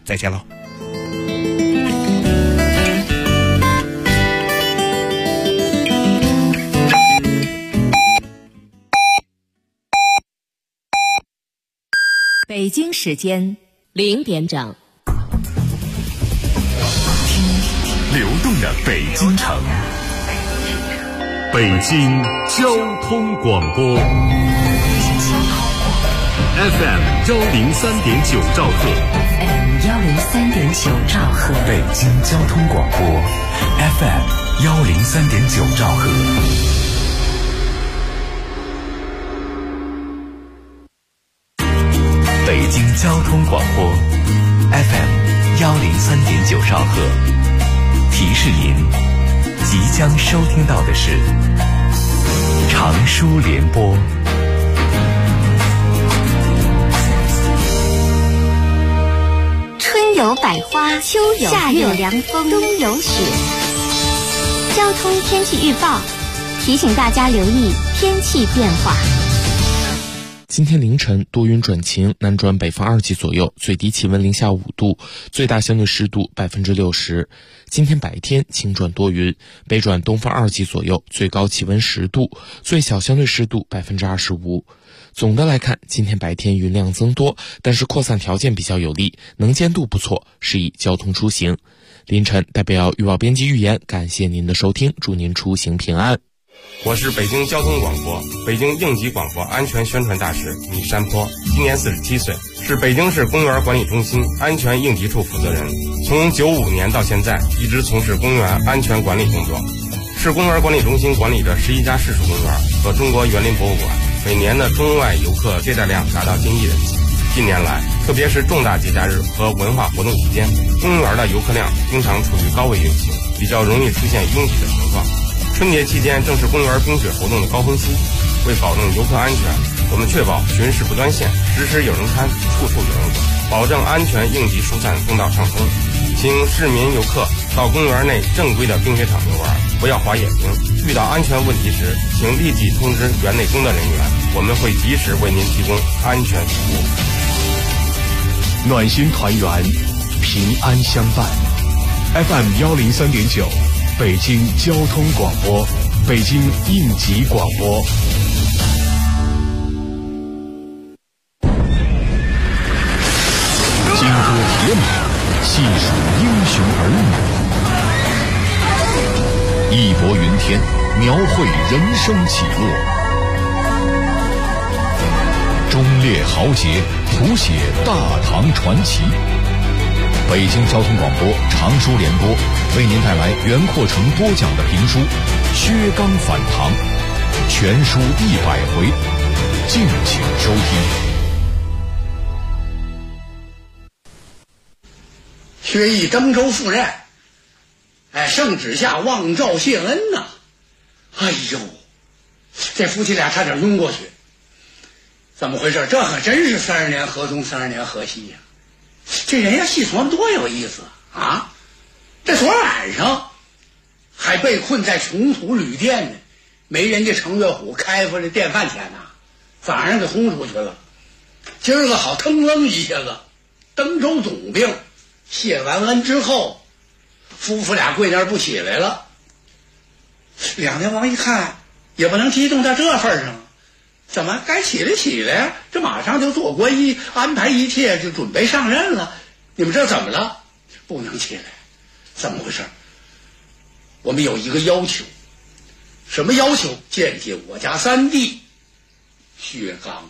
再见喽。 北京时间0点整， 流动的北京城，北京交通广播 FM 103.9兆赫， FM 103.9兆赫， 北京交通广播 FM 103.9兆赫。北京交通广播 FM 103.9兆赫，提示您即将收听到的是长舒联播。 春有百花，秋有夏有凉风，冬有雪。交通天气预报提醒大家留意天气变化。 今天凌晨多云转晴，南转北风2级左右，最低气温零下5度，最大相对湿度60%。今天白天晴转多云，北转东风2级左右，最高气温10度，最小相对湿度25%。总的来看，今天白天云量增多，但是扩散条件比较有利，能见度不错，适宜交通出行。凌晨代表预报编辑预言，感谢您的收听，祝您出行平安。 我是北京交通广播、北京应急广播安全宣传大使米山坡，今年47岁，是北京市公园管理中心安全应急处负责人。从95年到现在，一直从事公园安全管理工作。市公园管理中心管理着11家市属公园和中国园林博物馆，每年的中外游客接待量达到近1亿人次。近年来，特别是重大节假日和文化活动期间，公园的游客量经常处于高位运行，比较容易出现拥挤的情况。春节期间正是公园冰雪活动的高峰期，为保证游客安全，我们确保巡视不断线，时时有人看，处处有人管，保证安全应急疏散通道畅通。请市民游客到公园内正规的冰雪场游玩，不要滑野冰。遇到安全问题时，请立即通知园内工作人员，我们会及时为您提供安全服务。 暖心团圆，平安相伴。FM 103.9，北京交通广播，北京应急广播。金戈铁马，细数英雄儿女，义薄云天，描绘人生起落，忠烈豪杰，谱写大唐传奇。北京交通广播长舒联播为您带来袁阔成播讲的评书《薛刚反唐》，全书100回，敬请收听。 薛毅登州赴任，圣旨下望诏谢恩呐。哎呦，这夫妻俩差点晕过去。怎么回事？这可真是30年河东30年河西呀！这人家细琢磨多有意思啊！这昨晚上还被困在穷途旅店呢，没人家程月虎开发这电饭钱呐，早上给轰出去了。今儿个好腾楞一下子登州总兵谢完恩之后，夫妇俩跪那儿不起来了。两天王一看也不能激动到这份上，怎么该起来起来呀？这马上就做官衣，安排一切就准备上任了。你们这怎么了？不能起来，怎么回事？我们有一个要求。什么要求？见见我家三弟薛刚。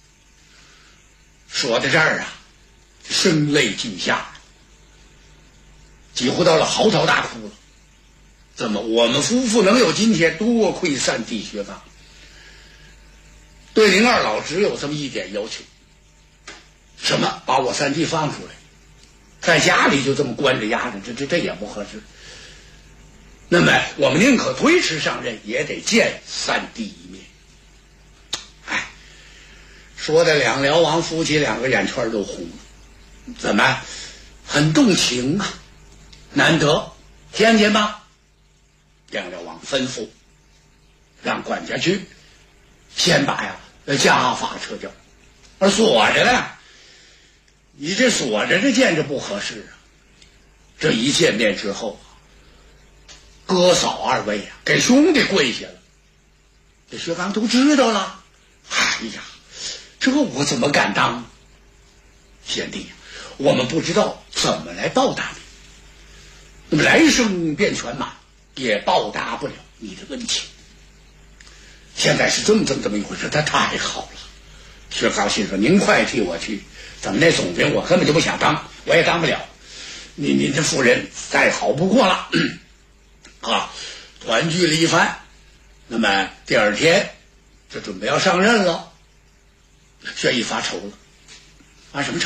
说到这儿啊，声泪俱下，几乎到了嚎啕大哭了。怎么我们夫妇能有今天，多亏三弟薛刚。对您二老只有这么一点要求，什么？把我三弟放出来，在家里就这么关着压着，这也不合适。那么我们宁可推迟上任，也得见三弟一面。哎，说的两辽王夫妻两个眼圈都红了，怎么很动情啊？难得见见吧。两辽王吩咐让管家去先把家法撤掉，而锁着呢。 你这锁着这见着不合适啊。这一见面之后啊，哥嫂二位啊给兄弟跪下了。这薛刚都知道了，哎呀，这我怎么敢当？贤弟，我们不知道怎么来报答你，那么来生便全满，也报答不了你的恩情。现在是这么一回事，他太好了。薛刚心说：“您快替我去，怎么那总兵我根本就不想当，我也当不了。您这夫人再好不过了。”啊，团聚了一番，那么第二天就准备要上任了。薛毅发愁了，发什么愁？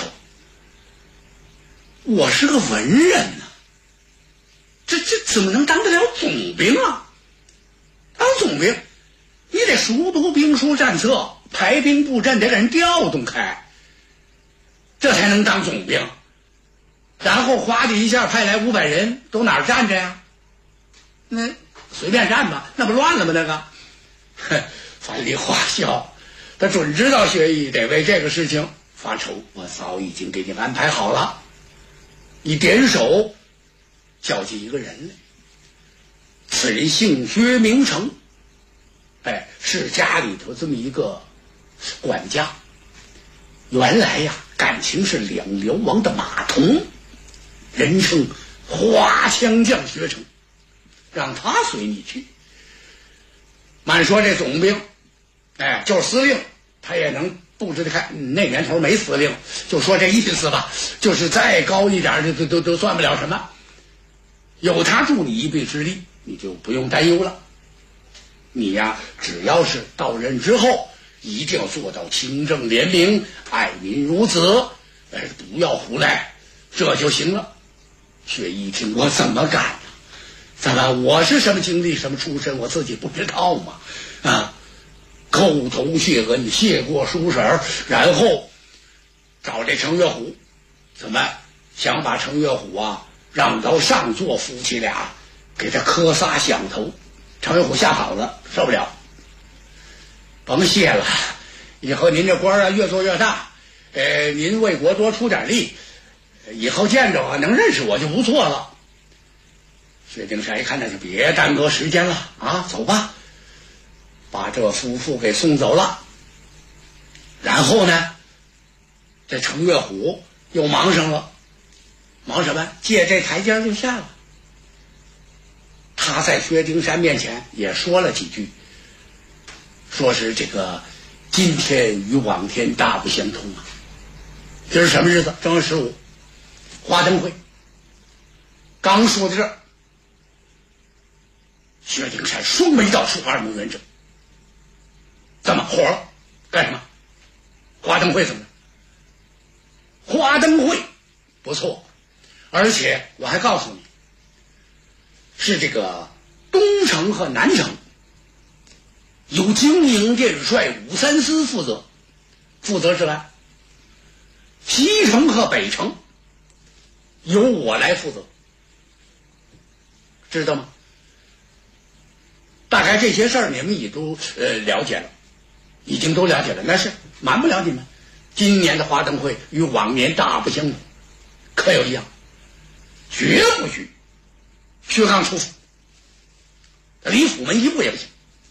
我是个文人呢，这怎么能当得了总兵啊？当总兵，你得熟读兵书战策，排兵布阵，得给人调动开，这才能当总兵。然后哗的一下派来500人，都哪儿站着呀？那随便站吧，那不乱了吗？那个，樊梨花笑，他准知道薛毅得为这个事情发愁，我早已经给你安排好了。你点手叫进一个人来，此人姓薛名成，是家里头这么一个管家。原来呀，感情是2辽王的马童，人称花枪将薛成，让他随你去。满说这总兵，就是司令，他也能布置的开。那年头没司令，就说这意思吧，就是再高一点都算不了什么。有他助你一臂之力，你就不用担忧了。你呀，只要是到任之后，一定要做到清正廉明，爱民如子，不要胡来，这就行了。薛毅一听，我怎么敢呢？怎么我是什么经历什么出身，我自己不知道吗？叩头谢恩，谢过叔婶，然后找这程月虎，怎么想把程月虎啊让到上座，夫妻俩给他磕仨响头。程月虎吓跑了，受不了，甭谢了，以后您这官啊越做越大，您为国多出点力，以后见着我能认识我就不错了。薛丁山一看，那就别耽搁时间了啊，走吧，把这夫妇给送走了。然后呢，这程月虎又忙上了，忙什么？借这台阶就下了。他在薛丁山面前也说了几句，说是这个今天与往天大不相同啊。这是什么日子？正月15，花灯会。刚说到这儿，薛丁山双眉倒竖，耳目圆睁。怎么火了？干什么？花灯会怎么了？花灯会不错，而且我还告诉你，是这个东城和南城由经营殿帅武三思负责治安，西城和北城由我来负责，知道吗？大概这些事儿你们也都了解了，已经都了解了，那是瞒不了你们。今年的花灯会与往年大不相同，可有一样，绝不许薛刚出府，离府门一步也不行。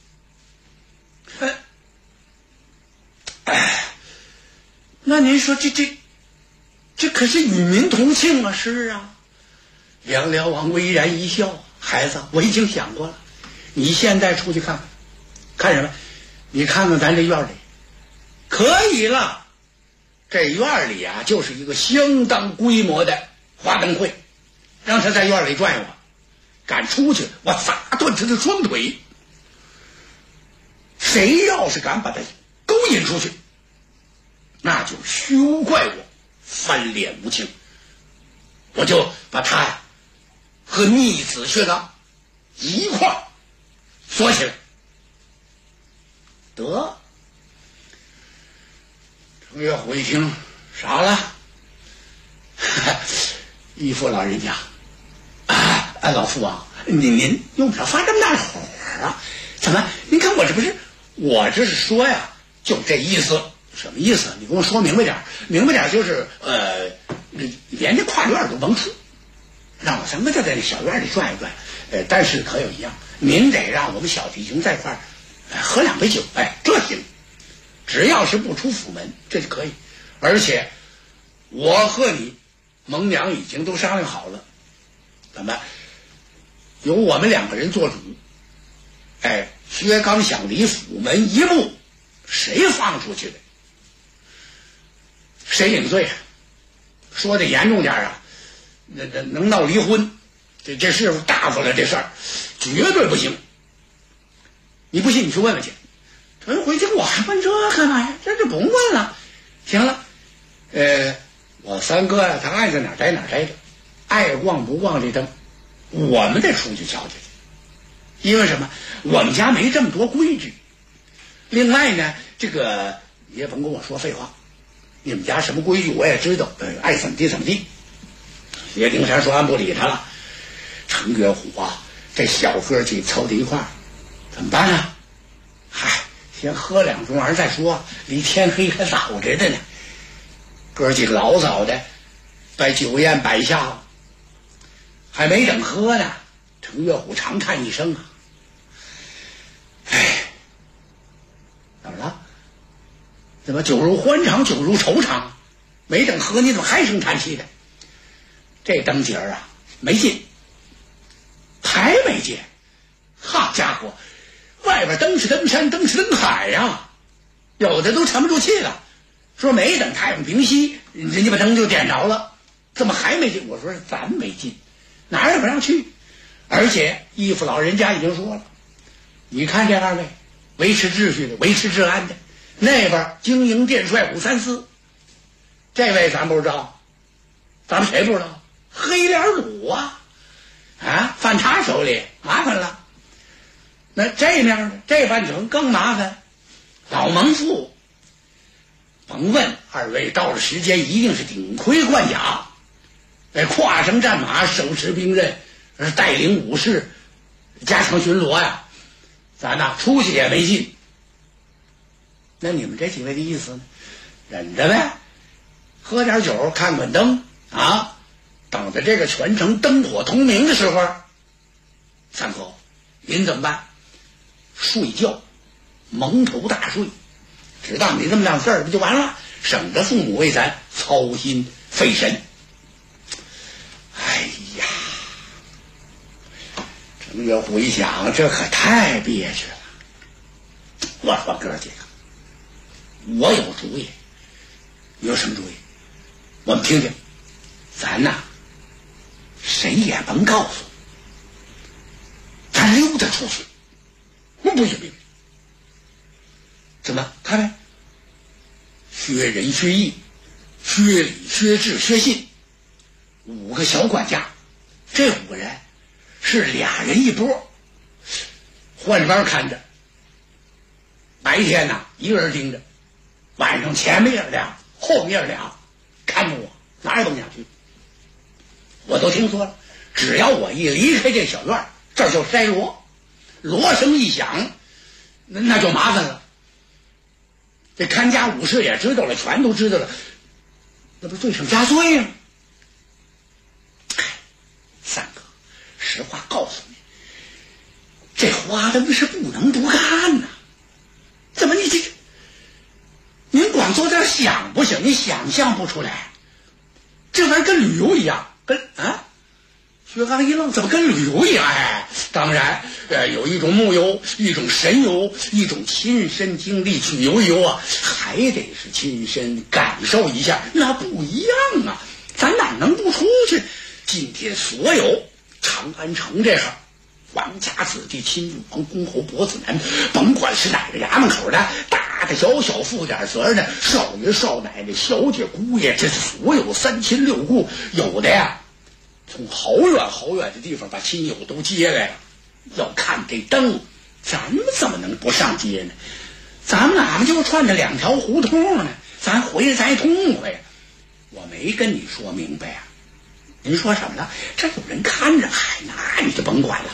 那您说这可是与民同庆啊！是啊。梁辽王微然一笑，孩子，我已经想过了，你现在出去看看，看什么？你看看咱这院里，可以了。这院里啊，就是一个相当规模的花灯会，让他在院里转悠吧，敢出去，我砸断他的双腿。谁要是敢把他勾引出去，那就休怪我翻脸无情，我就把他呀和逆子薛刚一块儿锁起来。得，程月虎一听傻了，义父老人家老父王，您用不着发这么大火啊？怎么？您看我这不是，我这是说呀，就这意思， 什么意思？你给我说明白点。明白点就是连这跨院都甭出，让我什么就在这小院里转一转。但是可有一样，您得让我们小弟兄在一块儿喝2杯酒，这行。只要是不出府门，这就可以。而且我和你蒙娘已经都商量好了，怎么由我们2个人做主。薛刚想离府门一步，谁放出去的谁领罪。说的严重点啊，能闹离婚，这是大发了，这事儿绝对不行。你不信你去问问去。回去我还问这干嘛呀？这甭问了。行了，我三哥呀，他爱在哪儿待哪儿待着，爱逛不逛这灯，我们得出去瞧瞧去。因为什么？我们家没这么多规矩。另外呢，这个你也甭跟我说废话，你们家什么规矩我也知道，爱怎么地怎么地。薛丁山说俺不理他了。程月虎啊，这小哥几凑在一块儿，怎么办啊？先喝2盅玩再说，离天黑还早着的呢。哥几个老早的把酒宴摆下了，还没等喝呢，程月虎长叹一声啊，怎么了？怎么酒入欢场酒入愁肠？没等喝你怎么还声叹气的？这灯节儿啊没劲，还没劲。好家伙，外边灯是灯山灯是灯海呀，有的都沉不住气了。说没等太阳平息，人家把灯就点着了，怎么还没进？我说咱没进，哪也不让去。而且义父老人家已经说了，你看这2位维持秩序的，维持治安的，那边经营殿帅武三思，这位咱不知道，咱们谁不知道？黑脸鲁啊，犯他手里麻烦了。那这面呢，这半程更麻烦，老蒙父。甭问2位到了时间一定是顶盔贯甲，跨上战马，手持兵刃，带领武士加强巡逻呀。咱呐出去也没劲。那你们这几位的意思呢？忍着呗，喝点酒，看看灯啊，等着这个全城灯火通明的时候，三哥您怎么办？睡觉，蒙头大睡，只当你这么两事儿不就完了，省得父母为咱操心费神。哎呀，程月虎一想，这可太憋屈了。我说哥几个，我有主意。你有什么主意？我们听听。咱呐谁也甭告诉，咱溜达出去。不行，怎么看没？薛仁、薛义、薛礼、薛志、薛信，5个小管家，这5个人是2人一波，换班看着。白天呢1个人盯着，晚上前面俩，后面俩看着我，哪也甭想去。我都听说了，只要我一离开这小院，这就筛锣。锣声一响，那就麻烦了。这看家武士也知道了，全都知道了，那不罪上加罪吗？三哥，实话告诉你，这花灯是不能不干呐。怎么您光做点想不行？你想象不出来，这玩意儿跟旅游一样，薛刚一愣，怎么跟旅游一样？当然，有一种木游，一种神游，一种亲身经历去游一游啊，还得是亲身感受一下，那不一样啊！咱哪能不出去？今天所有长安城这哈，皇家子弟、亲女王、公侯、伯子男，甭管是哪个衙门口的，大大小小负点责任的，少爷、少奶奶、小姐、姑爷，这所有3亲6故，有的呀。从好远好远的地方把亲友都接来了，要看这灯，咱们怎么能不上街呢？咱们哪怕就串着2条胡同呢，咱回来咱痛快呀！我没跟你说明白啊！您说什么了？这有人看着，那你就甭管了。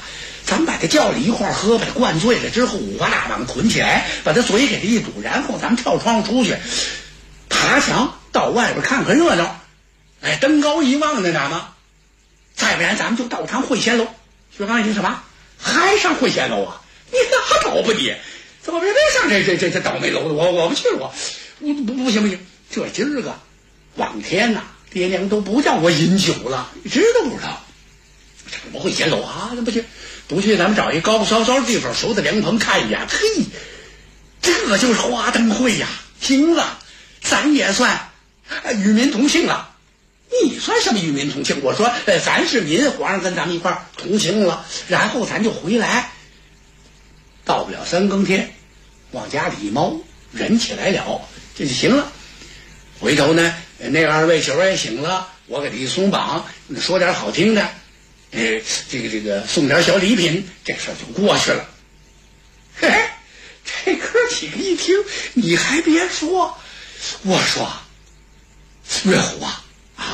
咱把他叫来一块喝，把他灌醉了之后，五花大绑捆起来，把他嘴给他一堵，然后咱们跳窗户出去，爬墙到外边看看热闹，哎，登高一望那哪吗？再不然咱们就到趟会仙楼。薛刚一听什么？还上会仙楼啊？你拉倒吧你！怎么别上这倒霉楼的？我不去，我不行，这今儿个往天呐，爹娘都不叫我饮酒了，你知道不知道？什么会仙楼啊？那不去，咱们找一高高的地方，守着凉棚看一眼。嘿，这就是花灯会呀！行了，咱也算与民同庆了。你算什么与民同庆？我说，咱是民，皇上跟咱们一块同庆了，然后咱就回来。到不了3更天，往家里一猫，人起来了，这就行了。回头呢，那2位小也醒了，我给他一松绑，说点好听的，这个送点小礼品，这事儿就过去了。嘿，这哥几个一听，你还别说，我说岳虎啊，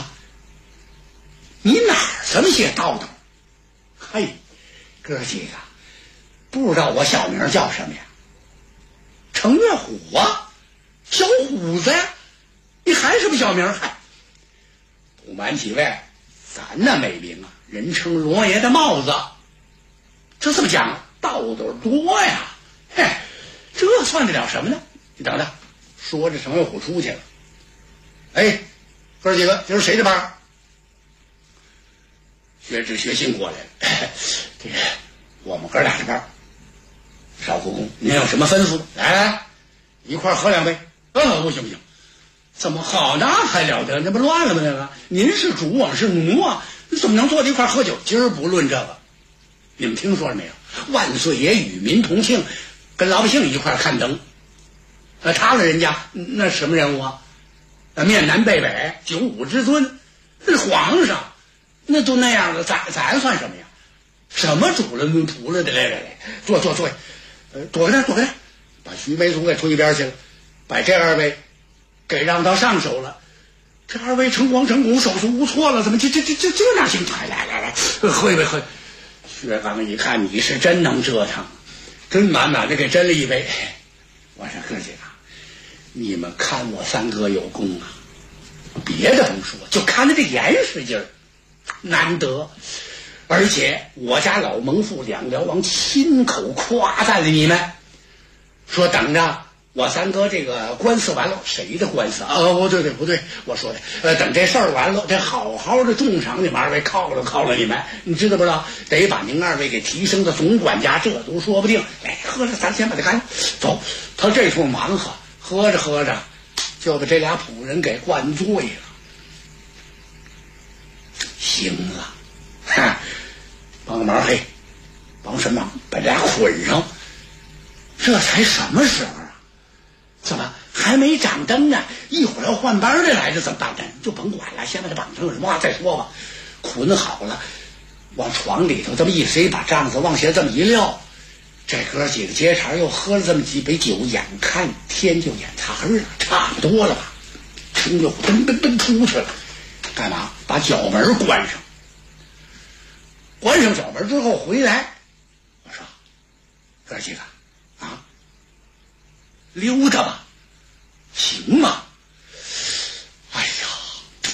你哪儿这么些道道？嘿，哥几个不知道我小名叫什么呀？程岳虎啊，小虎子呀，你还是不小名？嗨，不瞒几位，咱那美名啊，人称罗爷的帽子，这怎么讲？道道多呀！嘿，这算得了什么呢？你等等，说着程岳虎出去了。哎，哥几个，今儿谁的班？薛知薛信过来了。这个我们哥俩的班。少护公，您有什么吩咐？来，一块喝2杯。不行，怎么好？那还了得？那不乱了吗？那个，您是主，我是奴啊，你怎么能坐在一块喝酒？今儿不论这个，你们听说了没有？万岁爷与民同庆，跟老百姓一块看灯。他们人家那什么人物啊？面南背北，95之尊，那皇上，那都那样了，咱算什么呀？什么主了仆了的？来，坐，躲开，把徐梅松给推一边去了，把这2位给让到上手了。这2位诚惶诚恐，手足无措了，怎么这哪行？来，喝一杯。薛刚一看你是真能折腾，真满的给斟了一杯。我说哥几个，你们看我3哥有功啊，别的甭说，就看他这严实劲儿，难得。而且我家老蒙父2辽王亲口夸赞了你们，说等着我3哥这个官司完了。谁的官司啊？不对，我说的等这事儿完了，这好好的重赏你们2位，犒劳你们，你知道不知道？得把您2位给提升到总管家，这都说不定。来，喝着，咱先把他干走。他这处忙喝着就把这俩仆人给灌醉了。行了，帮个忙，嘿，帮什么忙？把这俩捆上。这才什么时候啊？怎么还没掌灯呢？一会儿要换班的来着，怎么办呢？就甭管了，先把他绑上，有什么话再说吧。捆好了，往床里头这么一塞，把帐子往下这么一撂，这哥几个接茬又喝了这么几杯酒，眼看天就眼擦黑了，差不多了吧？程又噔出去了，干嘛？把角门关上。关上角门之后回来，我说哥几个啊，溜达吧，行吗？哎呀，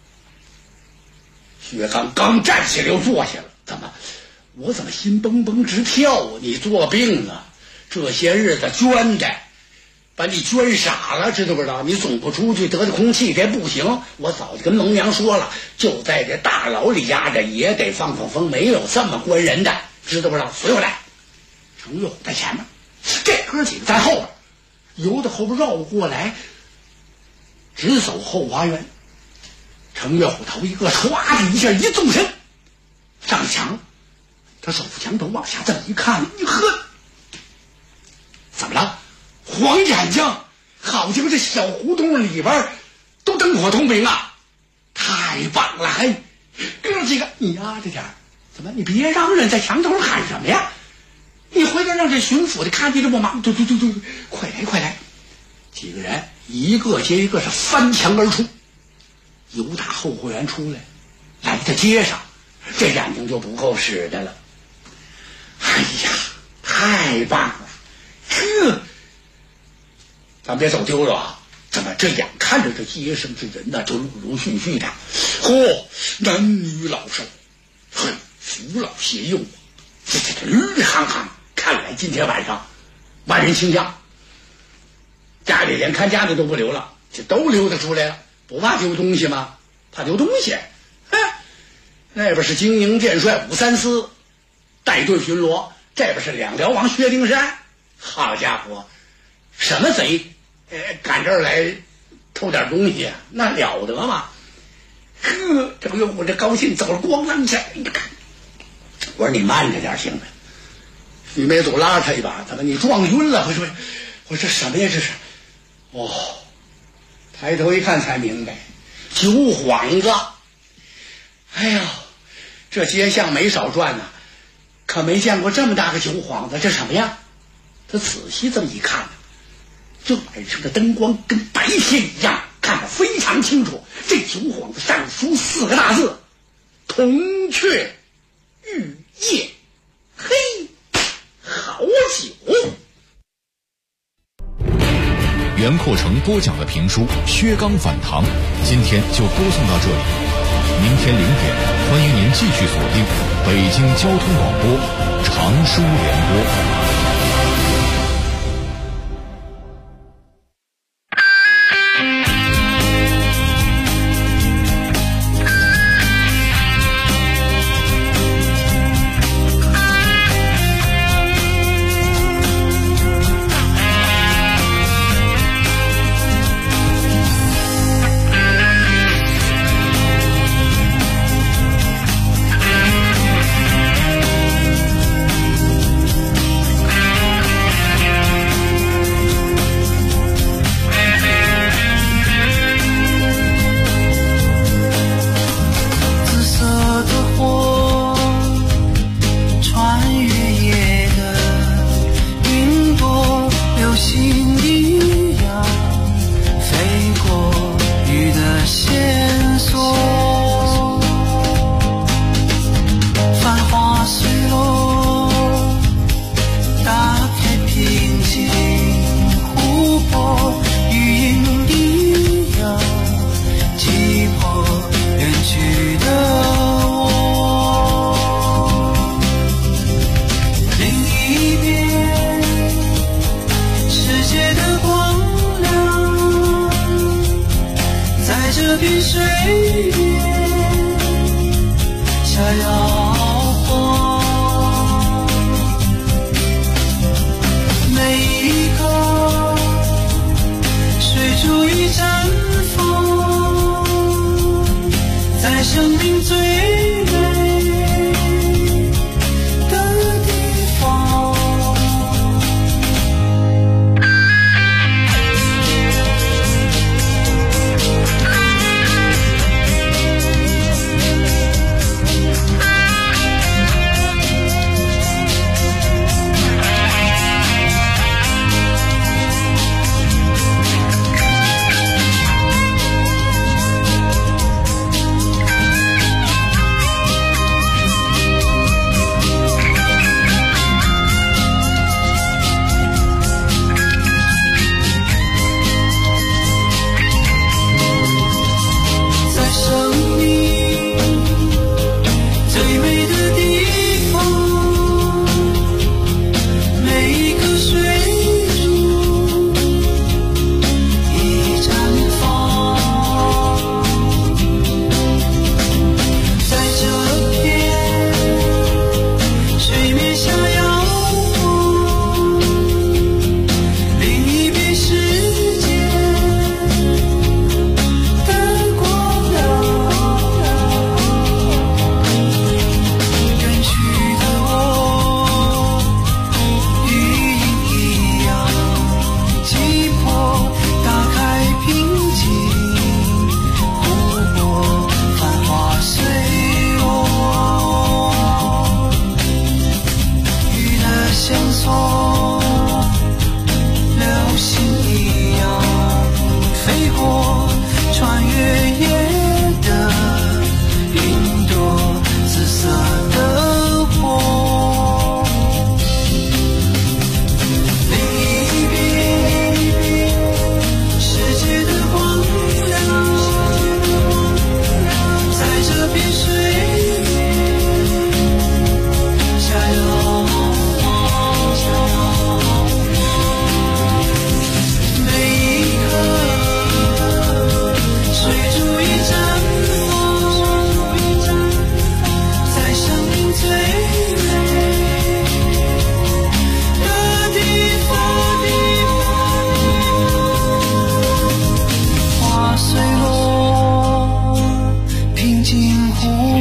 薛刚站起来又坐下了。我怎么心蹦蹦直跳啊？你做病了，这些日子捐的把你捐傻了，知道不知道？你总不出去得的空气，这不行。我早就跟蒙娘说了，就在这大牢里压着也得放风，没有这么关人的，知道不知道？随我来。程岳虎在前面，这哥几个在后边，由着后边绕过来，直走后花园。程岳虎头一个，唰的一下一纵身上墙，他手扶墙头往下这么一看，你呵，怎么了？黄眼睛，好像这小胡同里边都灯火通明啊！太棒了！嘿，哥几个，你压着点，怎么你别嚷嚷，在墙头喊什么呀？你回头让这巡抚的看见这不忙，对，快来！几个人一个接一个是翻墙而出，由打后花园出来，来到街上，这眼睛就不够使的了。 哎呀，太棒了！咱别走丢了啊！怎么这眼看着这街上这人呢，就陆续的，男女老少，扶老携幼，这绿行行。看来今天晚上万人清家，家里连看家的都不留了，这都溜达出来了，不怕丢东西吗？怕丢东西？那边是精营剑帅武三思带队巡逻，这边是两辽王薛丁山。好家伙，什么贼赶这儿来偷点东西啊？那了得吗？这不用我这高兴走了，咣啷一下，我说你慢着点行吗？徐梅祖拉他一把，怎么你撞晕了？我说这什么呀？这是抬头一看才明白，酒幌子。哎呀，这街巷没少转呢，可没见过这么大个酒幌子，这什么呀？他仔细这么一看，这晚上的灯光跟白天一样，看得非常清楚。这酒幌子上书4个大字：铜雀玉叶。嘿，好酒！ 袁阔成播讲的评书《薛刚反唐》，今天就播送到这里。明天0点，欢迎您继续锁定北京交通广播常书联播。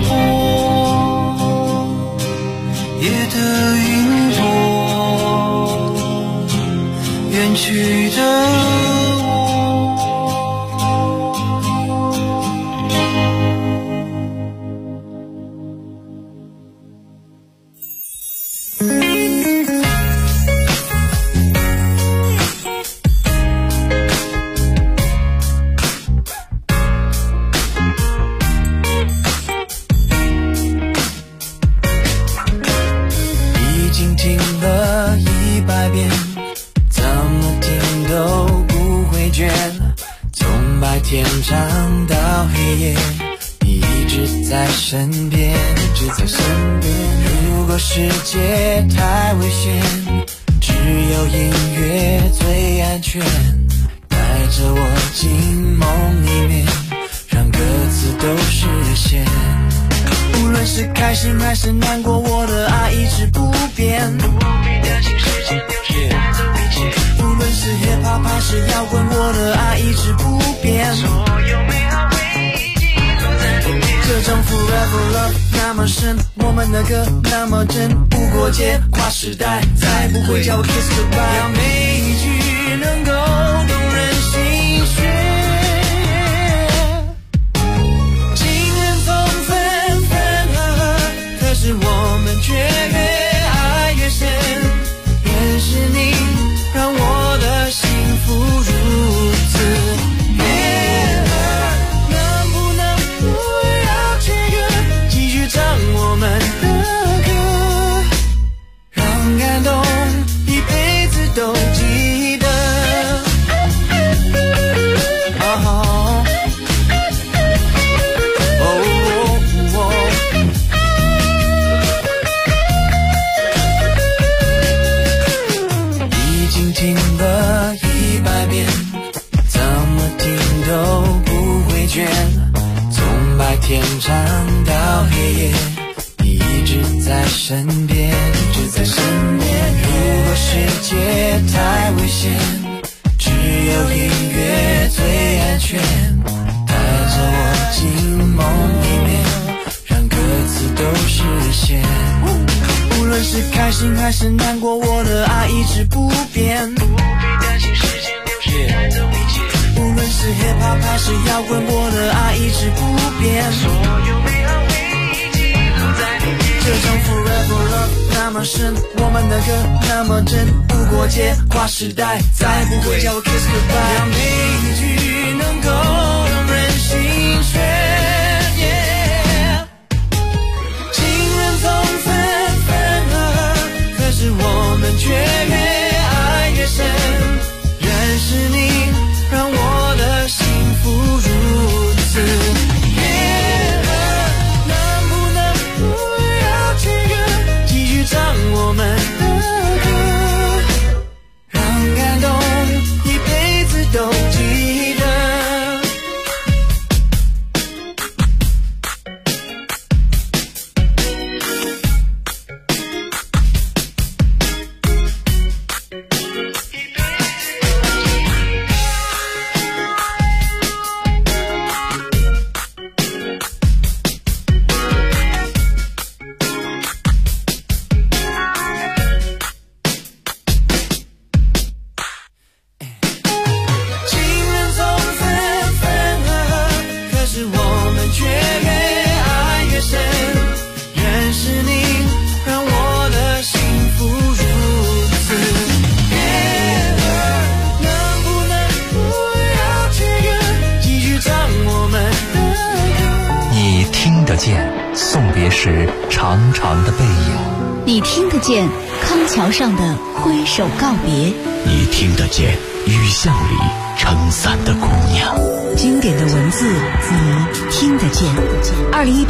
过夜的云朵，远去的天长到黑夜，你一直在身边，一直在身边。如果世界太危险，只有音乐最安全，带着我进梦里面，让歌词都实现。无论是开心还是难过，我的爱一直不变。不必担心时间流逝带走一切。无论是 hip hop 还是摇滚，我的爱一直不变。所有美好回忆记录在里面。这种 forever love 那么深，我们的歌那么真，不过界跨时代，再不会叫我 kiss goodbye。要每一句能够动人心弦。情人总分分合合，可是我们却越爱越深。认识你让我的幸福如此悦耳，能不能不要切割，继续唱我们的歌，让感动一辈子都记得。听了100遍，怎么听都不会倦。从白天长到黑夜，你一直在身边，一直在身边。如果世界太危险，只有音乐最安全，带着我进梦里面，让歌词都实现。无论是开心还是难过，我的爱一直不变。不必担心时间流逝带走一切。无论是 hip hop 还是摇滚，我的爱一直不变。所有美好回忆记录在里面。这种 forever love 那么深，我们的歌那么真，不过界跨时代，再不会叫我 kiss goodbye。让每一句能够动人心弦。我们却越爱越深，认识你让我的幸福如此悦耳，能不能不要切割，继续唱我们的歌，让感动一辈子都记得。 送别时长长的背影， 你听得见康桥上的挥手告别， 你听得见雨巷里撑伞的姑娘， 经典的文字你听得见。2018